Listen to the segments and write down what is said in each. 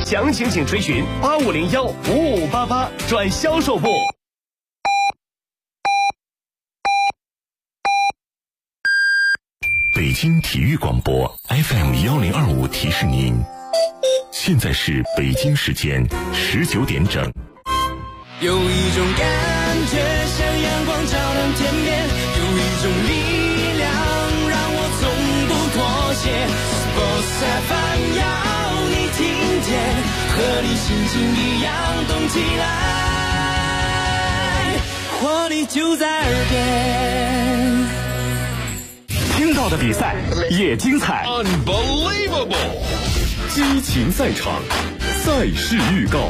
详情请垂询8501-5588转销售部。 北京体育广播 FM1025提示您，现在是北京时间19点整。 有一种感觉像阳光照亮天边，有一种力量让我从不妥协。Sports FM 要你听见，和你心情一样动起来，活力就在耳边。 听到的比赛也精彩 Unbelievable！ 激情赛场，赛事预告。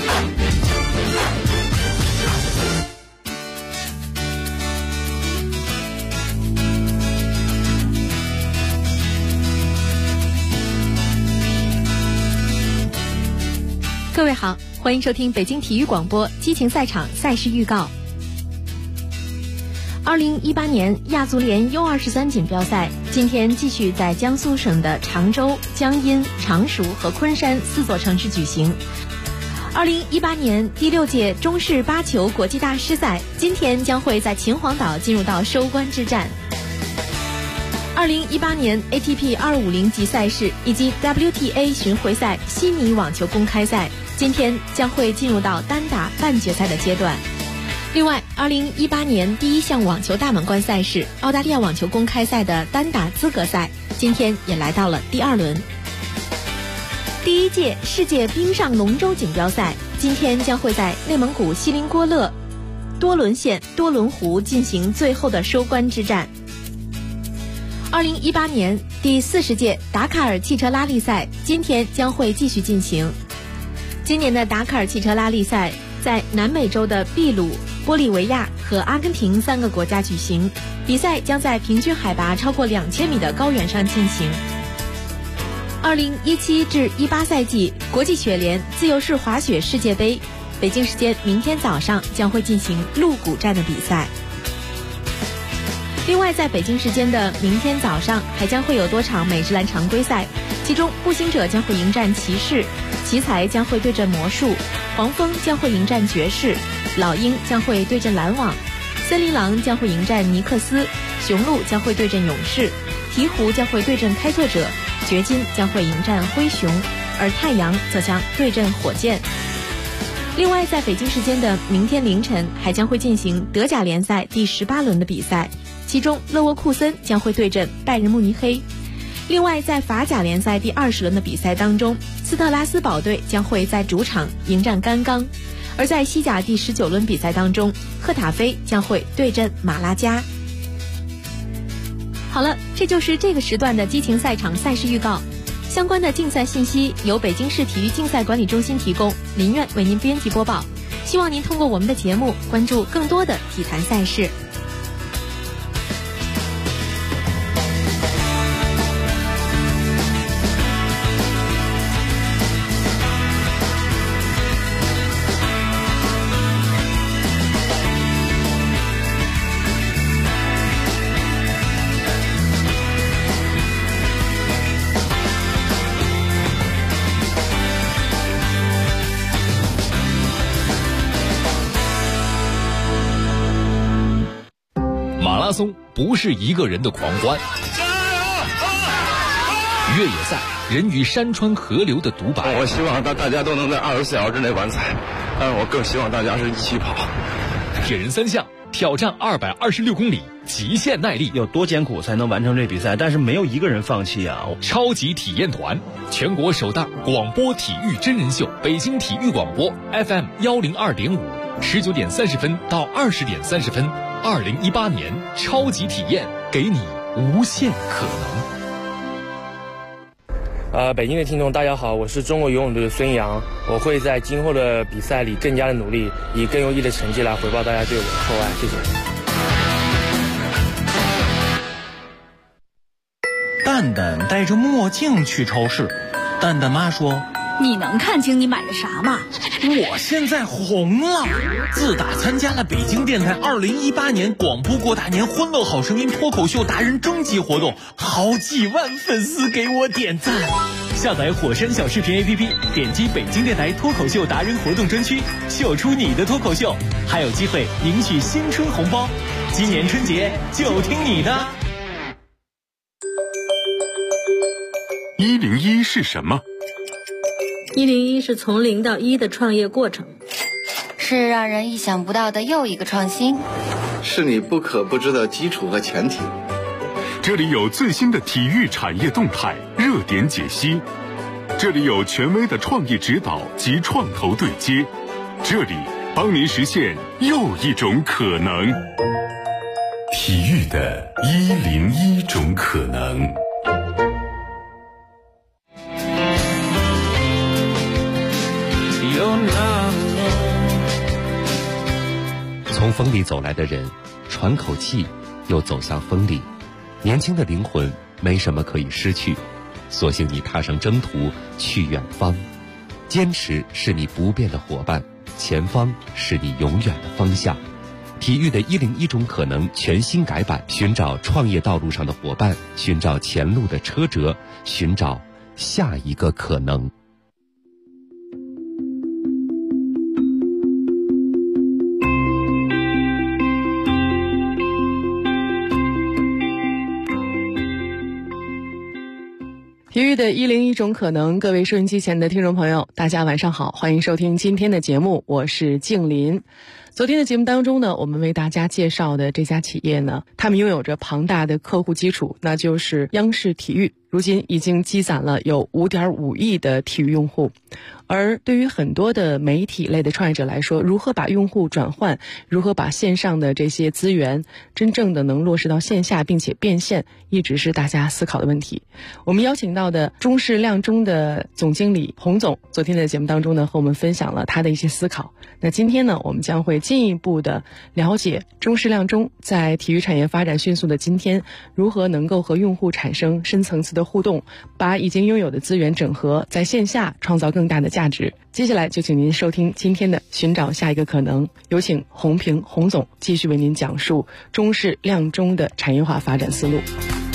各位好，欢迎收听北京体育广播激情赛场赛事预告。2018年亚足联 U23 锦标赛今天继续在江苏省的常州、江阴、常熟和昆山4座城市举行。2018年第6届中式8球国际大师赛今天将会在秦皇岛进入到收官之战。2018年 ATP 250级赛事以及 WTA 巡回赛悉尼网球公开赛今天将会进入到单打半决赛的阶段。另外2018年第1项网球大满贯赛事澳大利亚网球公开赛的单打资格赛今天也来到了第2轮。第1届世界冰上龙舟锦标赛今天将会在内蒙古锡林郭勒多伦县多伦湖进行最后的收官之战。2018年第40届达喀尔汽车拉力赛今天将会继续进行。今年的达喀尔汽车拉力赛在南美洲的秘鲁、玻利维亚和阿根廷3个国家举行，比赛将在平均海拔超过2000米的高原上进行。2017至18赛季国际雪联自由式滑雪世界杯，北京时间明天早上将会进行鹿谷站的比赛。另外，在北京时间的明天早上还将会有多场美职篮常规赛，其中步行者将会迎战骑士，奇才将会对阵魔术，黄蜂将会迎战爵士，老鹰将会对阵篮网，森林狼将会迎战尼克斯，雄鹿将会对阵勇士，鹈鹕将会对阵开拓者，掘金将会迎战灰熊，而太阳则将对阵火箭。另外，在北京时间的明天凌晨还将会进行德甲联赛第18轮的比赛，其中勒沃库森将会对阵拜仁慕尼黑。另外，在法甲联赛第20轮的比赛当中，斯特拉斯堡队将会在主场迎战甘冈，而在西甲第19轮比赛当中，赫塔菲将会对阵马拉加。好了，这就是这个时段的激情赛场赛事预告。相关的竞赛信息由北京市体育竞赛管理中心提供，林苑为您编辑播报。希望您通过我们的节目关注更多的体坛赛事。 马拉松不是一个人的狂欢，越野赛人与山川河流的独白。 我希望大家都能在24小时之内完赛，但是我更希望大家是一起跑。 铁人3项挑战226公里，极限耐力， 有多艰苦才能完成这比赛？但是没有一个人放弃啊！ 超级体验团，全国首档广播体育真人秀，北京体育广播 FM102.5，19点30分到20点30分。2018年超级体验，给你无限可能。北京的听众大家好，我是中国游泳队的孙杨，我会在今后的比赛里更加的努力，以更优异的成绩来回报大家对我的厚爱，谢谢。 蛋蛋戴着墨镜去超市，蛋蛋妈说：“ 你能看清你买的啥吗？ 我现在红了！自打参加了北京电台2018年广播过大年欢乐好声音脱口秀达人征集活动，好几万粉丝给我点赞。 下载火山小视频 APP， 点击北京电台脱口秀达人活动专区，秀出你的脱口秀，还有机会领取新春红包。今年春节就听你的。 101是什么 ？101是从0到1的创业过程， 是让人意想不到的又一个创新， 是你不可不知的基础和前提。 这里有最新的体育产业动态热点解析，这里有权威的创业指导及创投对接，这里帮您实现又一种可能。体育的101种可能。 从风里走来的人，喘口气，又走向风里。年轻的灵魂没什么可以失去，索性你踏上征途去远方。坚持是你不变的伙伴，前方是你永远的方向。体育的101种可能全新改版，寻找创业道路上的伙伴，寻找前路的车辙，寻找下一个可能。 体育的101种可能，各位收音机前的听众朋友，大家晚上好，欢迎收听今天的节目，我是静林。昨天的节目当中呢，我们为大家介绍的这家企业呢，他们拥有着庞大的客户基础，那就是央视体育，如今已经积攒了有5.5亿的体育用户。而对于很多的媒体类的创业者来说，如何把用户转换，如何把线上的这些资源真正的能落实到线下并且变现，一直是大家思考的问题。我们邀请到的中视亮中的总经理洪总，昨天的节目当中呢，和我们分享了他的一些思考。那今天呢，我们将会进一步的了解中视亮中在体育产业发展迅速的今天，如何能够和用户产生深层次的互动，把已经拥有的资源整合，在线下创造更大的价值。接下来就请您收听今天的寻找下一个可能，有请洪平洪总继续为您讲述中视亮中的产业化发展思路。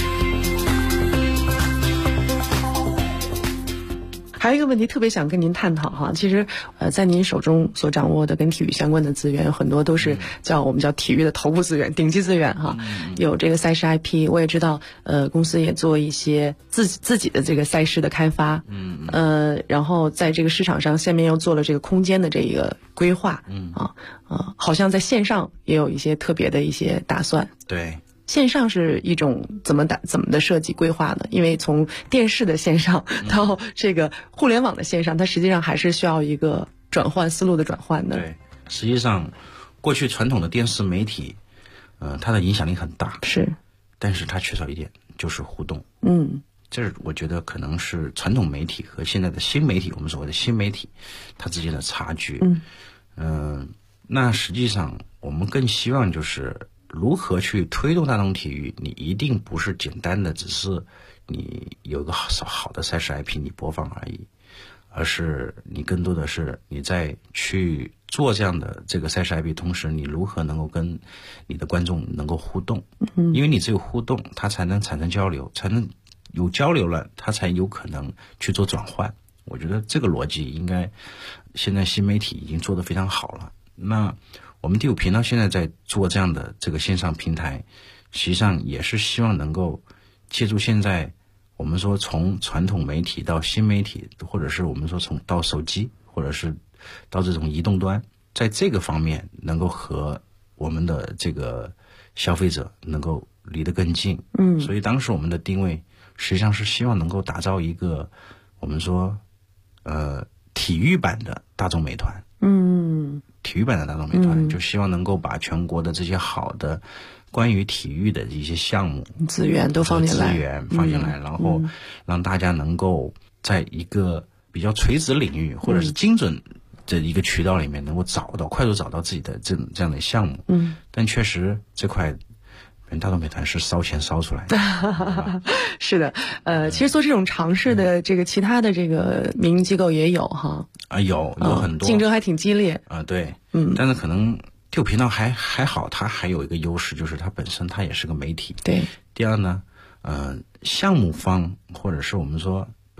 还有一个问题特别想跟您探讨哈，其实在您手中所掌握的跟体育相关的资源，很多都是我们叫体育的头部资源、顶级资源哈。有这个赛事 IP， 我也知道公司也做一些自己的这个赛事的开发，然后在这个市场上下面又做了这个空间的这个规划，好像在线上也有一些特别的一些打算。 对。 线上是一种怎么的设计规划呢？因为从电视的线上到这个互联网的线上，它实际上还是需要一个转换思路的转换的。 对，实际上过去传统的电视媒体，它的影响力很大， 是， 但是它缺少一点，就是互动。这我觉得可能是传统媒体和现在的新媒体，我们所谓的新媒体，它之间的差距。那实际上我们更希望就是如何去推动大众体育，你一定不是简单的只是你有个好的赛事 IP 你播放而已，而是你更多的是你在去做这样的这个赛事 IP 同时，你如何能够跟你的观众能够互动，因为你只有互动，它才能产生交流，才能有交流了，它才有可能去做转换。我觉得这个逻辑应该现在新媒体已经做得非常好了。那我们第5频道现在在做这样的这个线上平台，实际上也是希望能够借助现在我们说从传统媒体到新媒体，或者是我们说从到手机，或者是到这种移动端，在这个方面能够和我们的这个消费者能够离得更近。所以当时我们的定位实际上是希望能够打造一个我们说体育版的大众美团。体育版的大众美团，就希望能够把全国的这些好的关于体育的一些项目资源都放进来， 然后让大家能够在一个比较垂直领域或者是精准的一个渠道里面能够快速找到自己的这样的项目。但确实这块大众美团是烧钱烧出来的。 是的，其实做这种尝试的这个其他的这个民营机构也有哈。 有很多， 竞争还挺激烈。 对，但是可能第5频道还好，它还有一个优势，就是它本身它也是个媒体。 对。 第二呢，项目方或者是我们说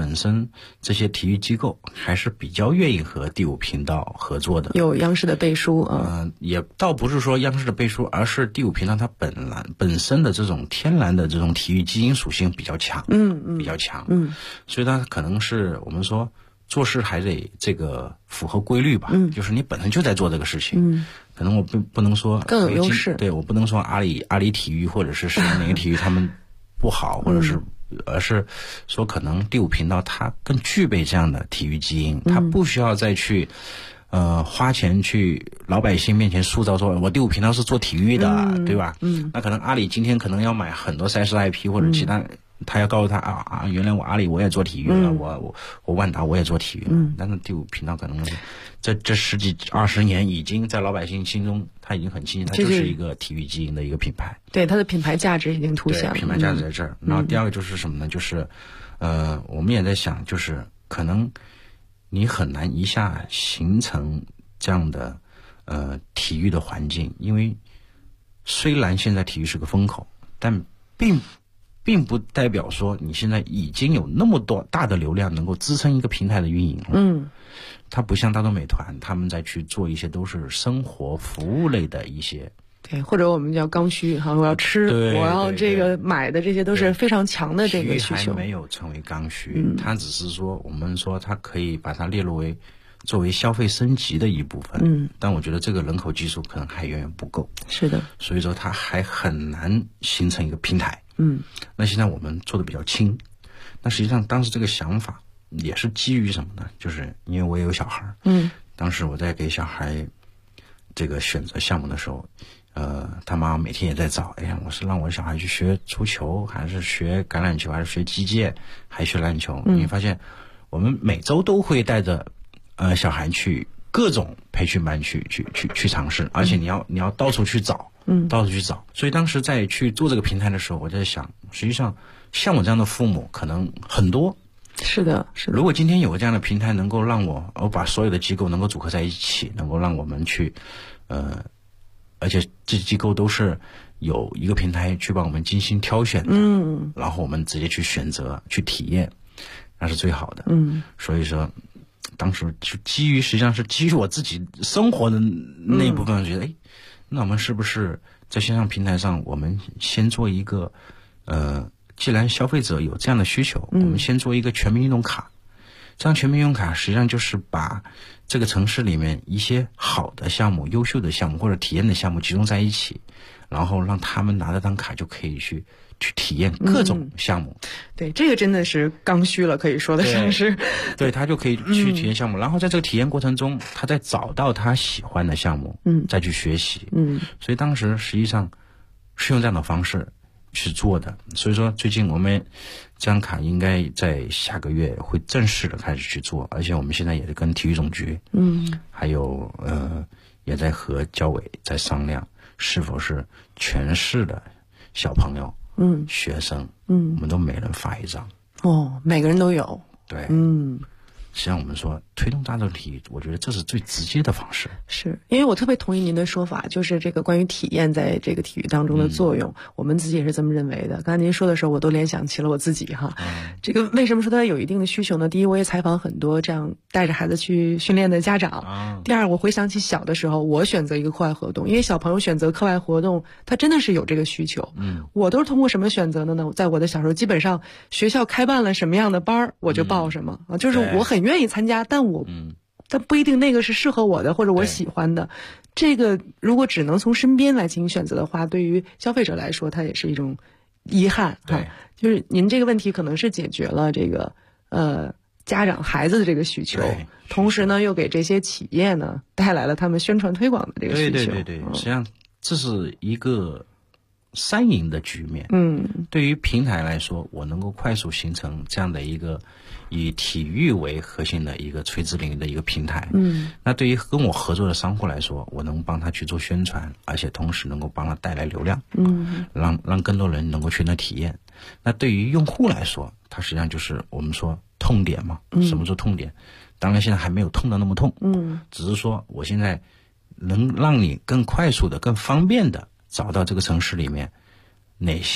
本身这些体育机构还是比较愿意和第5频道合作的， 有央视的背书也倒不是说央视的背书，而是第5频道它本身的这种天然的这种体育基因属性比较强，比较强，所以它可能是我们说做事还得这个符合规律吧，就是你本身就在做这个事情，可能我不能说更有优势， 对，我不能说阿里体育或者是哪个体育他们不好，或者是而是说可能第5频道它更具备这样的体育基因，它不需要再去花钱去老百姓面前塑造说我第5频道是做体育的，对吧？那可能阿里今天可能要买很多赛事 IP 或者其他，他要告诉他原来我阿里我也做体育了，我万达我也做体育了，但是第5频道可能这10几20年已经在老百姓心中，他已经很清晰，它就是一个体育基因的一个品牌。 对，它的品牌价值已经凸显了。 品牌价值在这儿。然后第二个就是什么呢？就是我们也在想，就是可能你很难一下形成这样的体育的环境，因为虽然现在体育是个风口，但并不代表说你现在已经有那么多大的流量能够支撑一个平台的运营了。它不像大众美团，他们在去做一些都是生活服务类的一些， 对，或者我们叫刚需哈，我要吃，我要这个买的，这些都是非常强的这个需求。 还没有成为刚需，它只是说我们说它可以把它列入为作为消费升级的一部分。但我觉得这个人口基数可能还远远不够。 是的， 所以说它还很难形成一个平台。那现在我们做的比较轻，那实际上当时这个想法也是基于什么呢？就是因为我也有小孩，当时我在给小孩这个选择项目的时候，他妈每天也在找，哎呀，我是让我的小孩去学足球，还是学橄榄球，还是学击剑，还是学篮球？你发现我们每周都会带着小孩去各种培训班去尝试，而且你要到处去找。到处去找，所以当时在去做这个平台的时候，我在想，实际上像我这样的父母可能很多。 是的。 如果今天有个这样的平台，能够让我把所有的机构能够组合在一起，能够让我们去，而且这些机构都是有一个平台去帮我们精心挑选的，然后我们直接去选择去体验，那是最好的。所以说，当时就实际上是基于我自己生活的那一部分，觉得那我们是不是在线上平台上，我们先做一个，既然消费者有这样的需求，我们先做一个全民运动卡。这样全民运动卡实际上就是把这个城市里面一些好的项目、优秀的项目或者体验的项目集中在一起，然后让他们拿这张卡就可以去体验各种项目。 对，这个真的是刚需了，可以说的像是。 对，他就可以去体验项目，然后在这个体验过程中，他再找到他喜欢的项目，再去学习。所以当时实际上是用这样的方式去做的。所以说最近我们这张卡应该在下个月会正式的开始去做，而且我们现在也是跟体育总局，还有也在和教委在商量，是否是全市的小朋友。学生，我们都每人发一张。 每个人都有。 对，实际上我们说推动大众体育，我觉得这是最直接的方式。 是因为我特别同意您的说法，就是这个关于体验在这个体育当中的作用，我们自己也是这么认为的。刚才您说的时候，我都联想起了我自己哈。这个为什么说它有一定的需求呢？第一，我也采访很多这样带着孩子去训练的家长。第二，我回想起小的时候，我选择一个课外活动，因为小朋友选择课外活动，他真的是有这个需求。我都是通过什么选择的呢？在我的小时候，基本上学校开办了什么样的班儿，我就报什么啊，就是我很愿意参加，但不一定那个是适合我的或者我喜欢的。这个如果只能从身边来进行选择的话，对于消费者来说，它也是一种遗憾哈。就是您这个问题可能是解决了这个家长孩子的这个需求，同时呢又给这些企业呢带来了他们宣传推广的这个需求。 对，实际上这是一个三赢的局面。对于平台来说，我能够快速形成这样的一个以体育为核心的一个垂直领域的一个平台。那对于跟我合作的商户来说，我能帮他去做宣传，而且同时能够帮他带来流量。让更多人能够去那体验。那对于用户来说，它实际上就是我们说痛点嘛。什么叫痛点？当然现在还没有痛的那么痛。只是说我现在能让你更快速的、更方便的找到这个城市里面哪些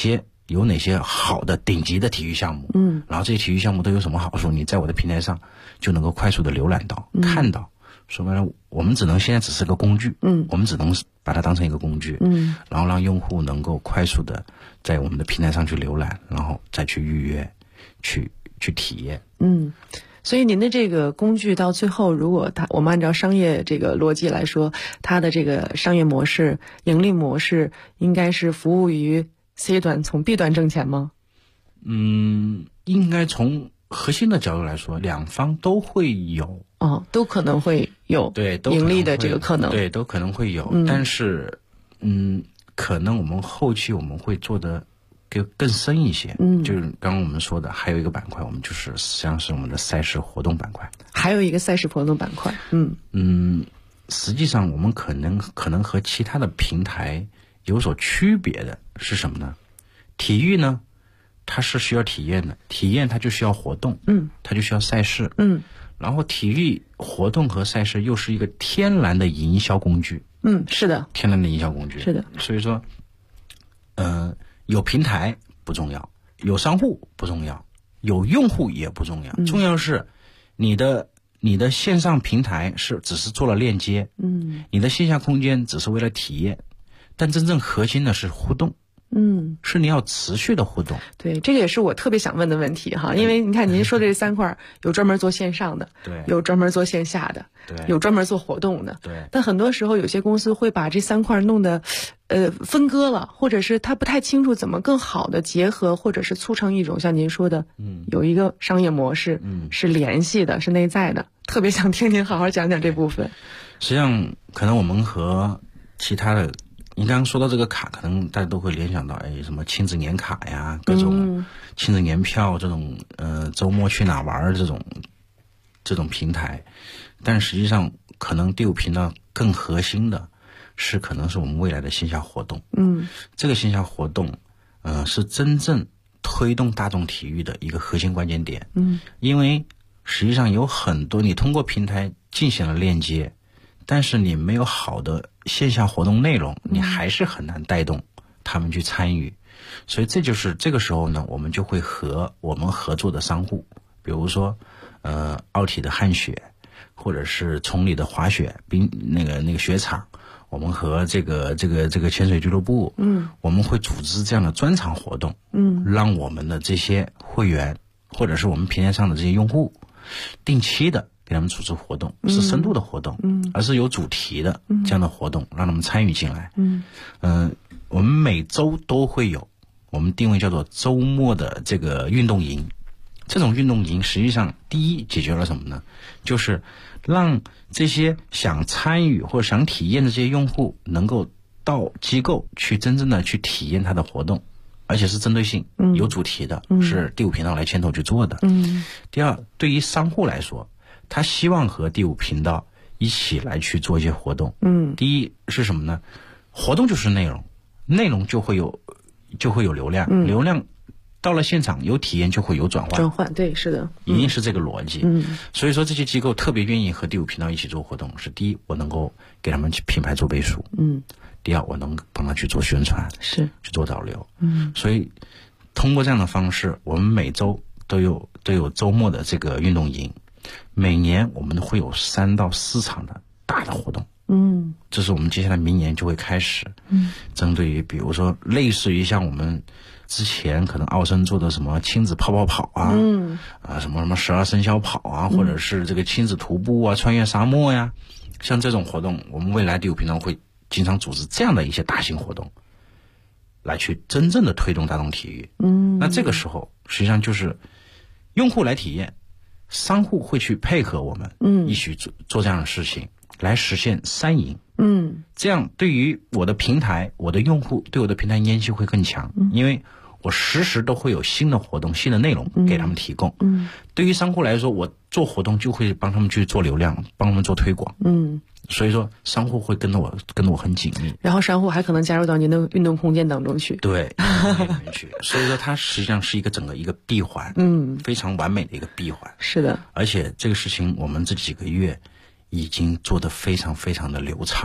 有哪些好的顶级的体育项目，然后这些体育项目都有什么好处，你在我的平台上就能够快速的浏览到、看到。说白了，我们现在只是个工具，我们只能把它当成一个工具，然后让用户能够快速的在我们的平台上去浏览，然后再去预约，去体验。 所以您的这个工具到最后，如果我们按照商业这个逻辑来说，它的这个商业模式、盈利模式，应该是服务于 C 端，从 B 端挣钱吗？ 应该从核心的角度来说，两方都会有。 都可能会有盈利的这个可能， 对，都可能会有。但是，可能我们后期我们会做的更深一些。就是刚刚我们说的，还有一个板块，我们就是实际上是我们的赛事活动板块。 还有一个赛事活动板块。 实际上我们可能和其他的平台有所区别的是什么呢？体育呢，它是需要体验的，体验它就需要活动，它就需要赛事，然后体育活动和赛事又是一个天然的营销工具。 是的， 天然的营销工具。 是的。 所以说，有平台不重要，有商户不重要，有用户也不重要，重要是你的线上平台只是做了链接，你的线下空间只是为了体验，但真正核心的是互动。是你要持续的互动。 对，这个也是我特别想问的问题哈，因为你看您说的这3块，有专门做线上的， 对， 有专门做线下的， 对， 有专门做活动的， 对。 但很多时候有些公司会把这3块弄得分割了，或者是他不太清楚怎么更好的结合，或者是促成一种像您说的，有一个商业模式，是联系的，是内在的。特别想听您好好讲讲这部分。 实际上，可能我们和其他的。你刚刚说到这个卡，可能大家都会联想到，什么亲子年卡呀，各种亲子年票这种，周末去哪玩这种平台，但实际上可能第5频道更核心的是，可能是我们未来的线下活动。这个线下活动，是真正推动大众体育的一个核心关键点。因为实际上有很多你通过平台进行了链接，但是你没有好的线下活动内容，你还是很难带动他们去参与。所以这就是这个时候呢，我们就会和我们合作的商户，比如说奥体的汗雪，或者是崇礼的滑雪那个雪场，我们和这个潜水俱乐部，我们会组织这样的专场活动，让我们的这些会员或者是我们平台上的这些用户定期的给他们组织活动，是深度的活动，而是有主题的这样的活动，让他们参与进来。我们每周都会有，我们定位叫做周末的这个运动营。这种运动营实际上第一解决了什么呢？就是让这些想参与或者想体验的这些用户能够到机构去真正的去体验它的活动，而且是针对性、有主题的，是第5频道来牵头去做的。第二，对于商户来说，他希望和第5频道一起来去做一些活动。第一是什么呢？活动就是内容，内容就会有流量，流量到了现场有体验就会有转换， 对，是的， 一定是这个逻辑。所以说这些机构特别愿意和第5频道一起做活动，是第一，我能够给他们品牌做背书，第二，我能帮他去做宣传， 是去做导流。所以通过这样的方式，我们每周都有周末的这个运动营，每年我们会有3到4场的大的活动。这是我们接下来明年就会开始，针对于比如说类似于像我们之前可能奥森做的什么亲子跑啊，什么12生肖跑啊，或者是这个亲子徒步啊，穿越沙漠呀，像这种活动，我们未来第5频道会经常组织这样的一些大型活动，来去真正的推动大众体育。那这个时候实际上就是用户来体验，商户会去配合我们，一起做这样的事情，来实现3赢。这样对于我的平台，我的用户对我的平台粘性会更强，因为我时时都会有新的活动、新的内容给他们提供。对于商户来说，我做活动就会帮他们去做流量，帮他们做推广。所以说商户会跟着我很紧密， 然后商户还可能加入到您的运动空间当中去。 对，所以说它实际上是整个一个闭环，非常完美的一个闭环。 是的， 而且这个事情我们这几个月已经做得非常非常的流畅了。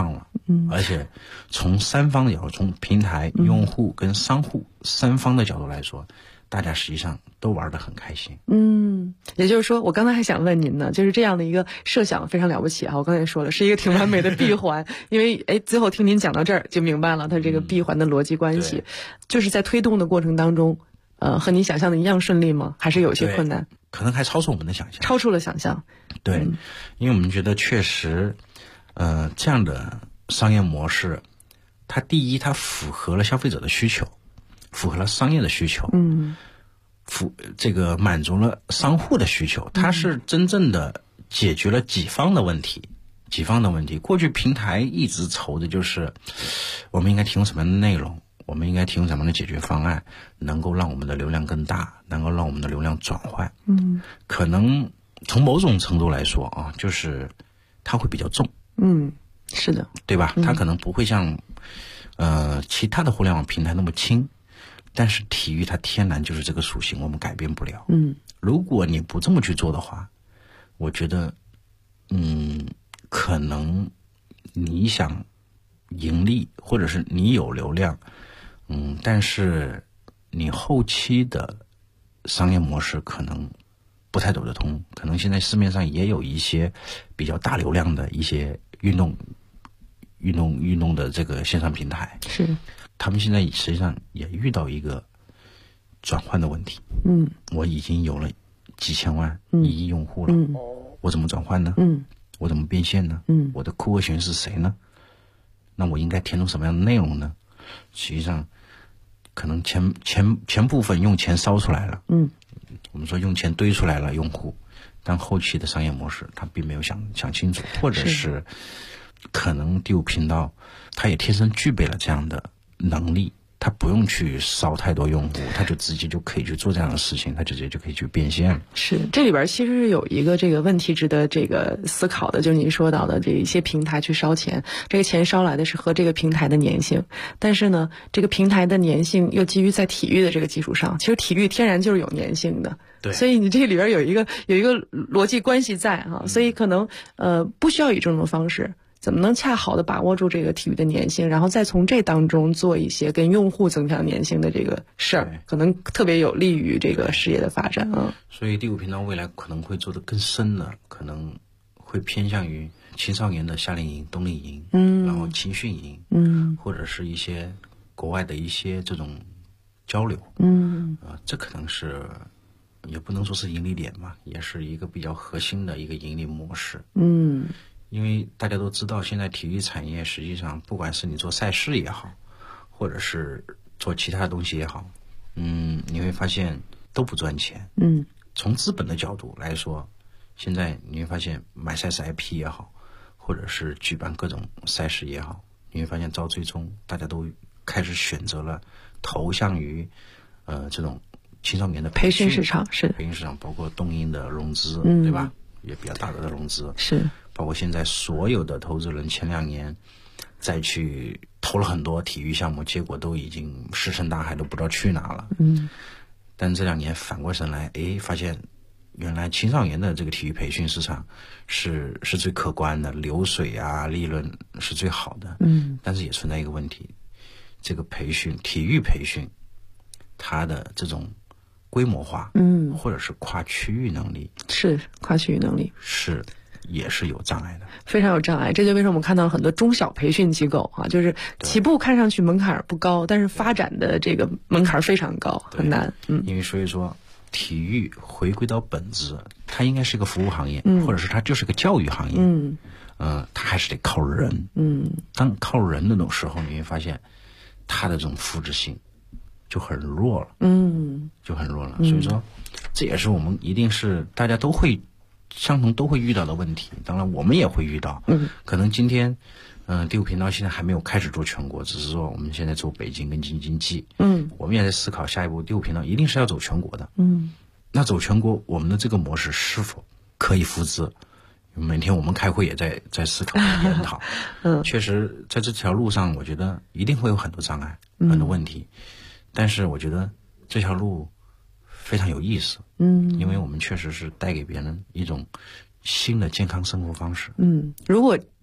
而且从三方的角度，从平台、用户跟商户三方的角度来说，大家实际上都玩得很开心。 也就是说，我刚才还想问您呢，就是这样的一个设想非常了不起啊！我刚才也说了，是一个挺完美的闭环，因为最后听您讲到这儿就明白了它这个闭环的逻辑关系。就是在推动的过程当中，和你想象的一样顺利吗？还是有些困难？ 可能还超出我们的想象。 超出了想象。 对，因为我们觉得确实，这样的商业模式，它第一，它符合了消费者的需求，符合了商业的需求，这个满足了商户的需求，它是真正的解决了几方的问题。过去平台一直愁的就是我们应该提供什么样的内容，我们应该提供什么样的解决方案，能够让我们的流量更大，能够让我们的流量转换。可能从某种程度来说啊，就是它会比较重。 是的， 对吧？它可能不会像其他的互联网平台那么轻。但是体育它天然就是这个属性，我们改变不了。如果你不这么去做的话，我觉得，可能你想盈利，或者是你有流量，但是你后期的商业模式可能不太走得通。可能现在市面上也有一些比较大流量的一些运动的这个线上平台， 是。 他们现在实际上也遇到一个转换的问题。我已经有了几千万、1亿用户了，我怎么转换呢？我怎么变现呢？我的客户群是谁呢？那我应该填充什么样的内容呢？实际上，可能前部分用钱烧出来了，我们说用钱堆出来了用户，但后期的商业模式他并没有想清楚，或者是可能第5频道他也天生具备了这样的能力，他不用去烧太多用户，他就直接就可以去做这样的事情，他直接就可以去变现。 是，这里边其实是有一个这个问题值得这个思考的，就是您说到的这一些平台去烧钱，这个钱烧来的是和这个平台的粘性，但是呢，这个平台的粘性又基于在体育的这个基础上，其实体育天然就是有粘性的。 对， 所以你这里边有一个逻辑关系在哈，所以可能不需要以这种方式。怎么能恰好的把握住这个体育的粘性，然后再从这当中做一些跟用户增强粘性的这个事儿，可能特别有利于这个事业的发展啊。 所以第5频道未来可能会做得更深了，可能会偏向于青少年的夏令营、冬令营，然后青训营，或者是一些国外的一些这种交流，这可能是也不能说是盈利点吧，也是一个比较核心的一个盈利模式。因为大家都知道，现在体育产业实际上，不管是你做赛事也好，或者是做其他的东西也好，你会发现都不赚钱。从资本的角度来说，现在你会发现买赛事 IP 也好，或者是举办各种赛事也好，你会发现到最终大家都开始选择了投向于这种青少年的培训市场，是培训市场，包括东英的融资，对吧？也比较大的融资， 是。 包括现在所有的投资人前2年再去投了很多体育项目，结果都已经石沉大海，都不知道去哪了。但这2年反过神来，发现原来青少年的这个体育培训市场是最可观的，流水啊、利润是最好的。但是也存在一个问题，这个体育培训，它的这种规模化，或者是跨区域能力， 是跨区域能力也是有障碍的， 非常有障碍。这就为什么我们看到很多中小培训机构啊，就是起步看上去门槛不高，但是发展的这个门槛非常高，很难。 因为所以说体育回归到本质，它应该是一个服务行业，或者是它就是个教育行业。它还是得靠人。当靠人的那种时候，你会发现它的这种复制性就很弱了。就很弱了。所以说，这也是我们一定是大家都会相同都会遇到的问题，当然我们也会遇到。可能今天第5频道现在还没有开始做全国，只是说我们现在做北京跟京津冀。我们也在思考下一步第5频道一定是要走全国的。那走全国，我们的这个模式是否可以复制？每天我们开会也在思考研讨。确实在这条路上，我觉得一定会有很多障碍，很多问题。但是我觉得这条路非常有意思。因为我们确实是带给别人一种新的健康生活方式。 如果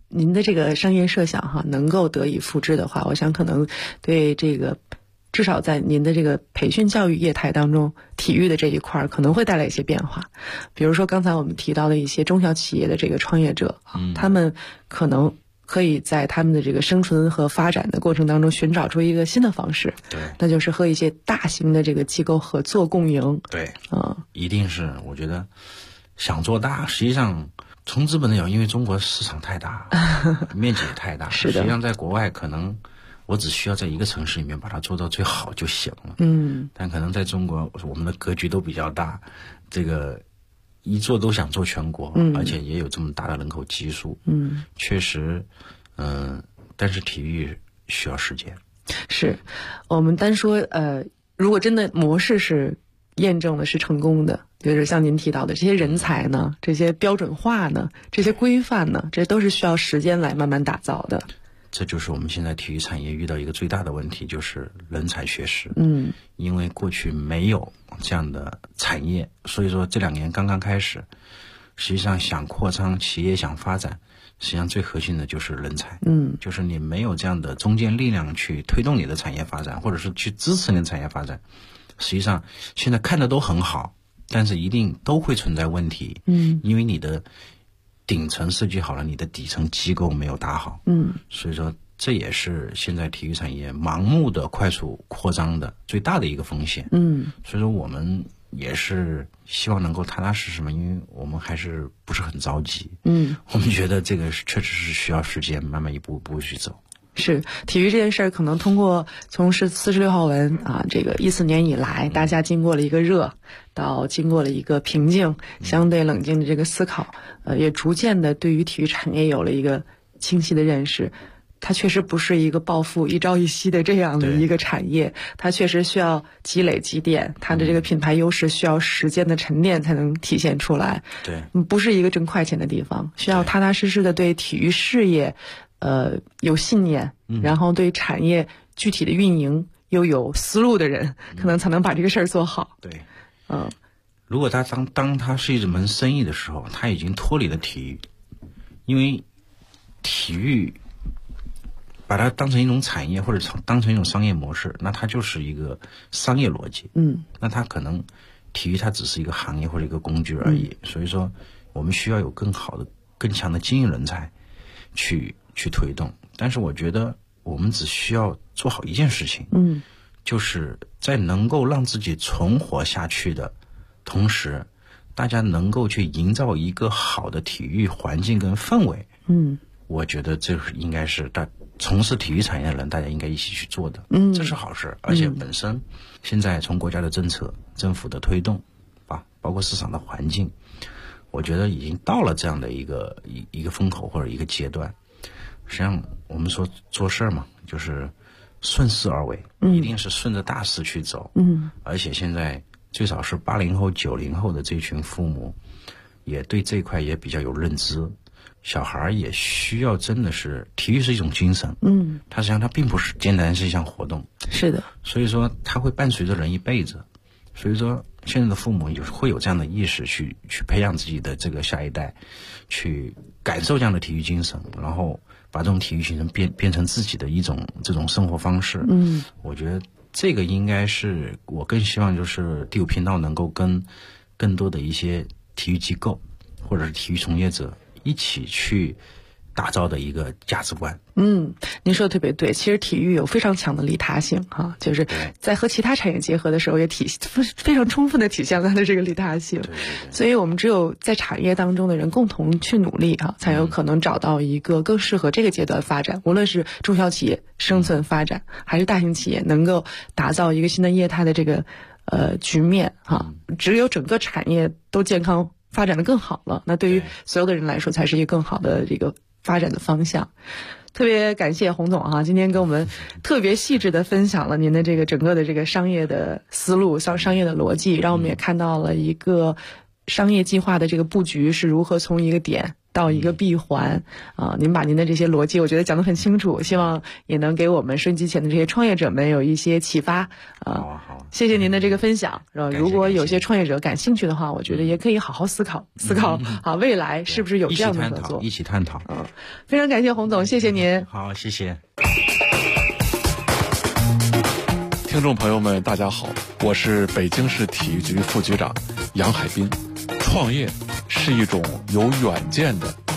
您的这个商业设想哈能够得以复制的话，我想可能对这个至少在您的这个培训教育业态当中，体育的这一块可能会带来一些变化。比如说刚才我们提到的一些中小企业的这个创业者，他们可能可以在他们的这个生存和发展的过程当中寻找出一个新的方式， 对， 那就是和一些大型的这个机构合作共赢。 对，一定是，我觉得想做大，实际上从资本的角度，因为中国市场太大，面积也太大， 是的。 实际上在国外可能我只需要在一个城市里面把它做到最好就行了。但可能在中国，我们的格局都比较大，这个一做都想做全国，而且也有这么大的人口基数。确实，但是体育需要时间。 是，我们单说如果真的模式是验证的是成功的，就是像您提到的这些人才呢，这些标准化呢，这些规范呢，这都是需要时间来慢慢打造的。 这就是我们现在体育产业遇到一个最大的问题，就是人才缺失。因为过去没有这样的产业，所以说这2年刚刚开始，实际上想扩张企业想发展，实际上最核心的就是人才。就是你没有这样的中坚力量去推动你的产业发展，或者是去支持你的产业发展，实际上现在看的都很好，但是一定都会存在问题。因为你的顶层设计好了，你的底层机构没有打好。所以说这也是现在体育产业盲目的快速扩张的最大的一个风险。所以说我们也是希望能够踏踏实实嘛，因为我们还是不是很着急。我们觉得这个确实是需要时间，慢慢一步一步去走。 是体育这件事儿，可能通过从46号文啊，这个14年以来，大家经过了一个热，到经过了一个平静、相对冷静的这个思考，也逐渐的对于体育产业有了一个清晰的认识。它确实不是一个暴富一朝一夕的这样的一个产业，它确实需要积累积淀，它的这个品牌优势需要时间的沉淀才能体现出来。 对， 不是一个挣快钱的地方，需要踏踏实实的对体育事业有信念，然后对产业具体的运营又有思路的人，可能才能把这个事儿做好。 对，如果他当他是一门生意的时候，他已经脱离了体育，因为体育把它当成一种产业或者当成一种商业模式，那它就是一个商业逻辑。那它可能体育它只是一个行业或者一个工具而已。所以说我们需要有更好的更强的经营人才去推动。但是我觉得我们只需要做好一件事情，就是在能够让自己存活下去的同时，大家能够去营造一个好的体育环境跟氛围。我觉得这应该是从事体育产业的人大家应该一起去做的。这是好事。而且本身现在从国家的政策、政府的推动包括市场的环境，我觉得已经到了这样的一个风口或者一个阶段。实际上我们说做事嘛，就是顺势而为，一定是顺着大势去走。而且现在最少是80后、90后的这群父母也对这块也比较有认知，小孩也需要真的是体育是一种精神。它实际上它并不是简单是一项活动。 是的， 所以说它会伴随着人一辈子。所以说现在的父母会有这样的意识去培养自己的这个下一代，去感受这样的体育精神，然后把这种体育精神变成自己的一种这种生活方式。我觉得这个应该是我更希望就是第5频道能够跟更多的一些体育机构或者是体育从业者一起去打造的一个价值观。 您说的特别对，其实体育有非常强的利他性哈，就是在和其他产业结合的时候，也非常充分的体现了它的这个利他性。所以我们只有在产业当中的人共同去努力才有可能找到一个更适合这个阶段发展，无论是中小企业生存发展，还是大型企业能够打造一个新的业态的这个局面只有整个产业都健康发展的更好了，那对于所有的人来说才是一个更好的这个发展的方向。特别感谢洪总今天跟我们特别细致的分享了您的这个整个的这个商业的思路、商业的逻辑，让我们也看到了一个商业计划的这个布局是如何从一个点到一个闭环您把您的这些逻辑我觉得讲得很清楚，希望也能给我们收音机前的这些创业者们有一些启发好， 谢谢您的这个分享，是吧？如果有些创业者感兴趣的话，我觉得也可以好好思考未来是不是有这样的合作， 一起探讨。 非常感谢洪总，谢谢您。 好，谢谢。 听众朋友们，大家好，我是北京市体育局副局长杨海滨。创业是一种有远见的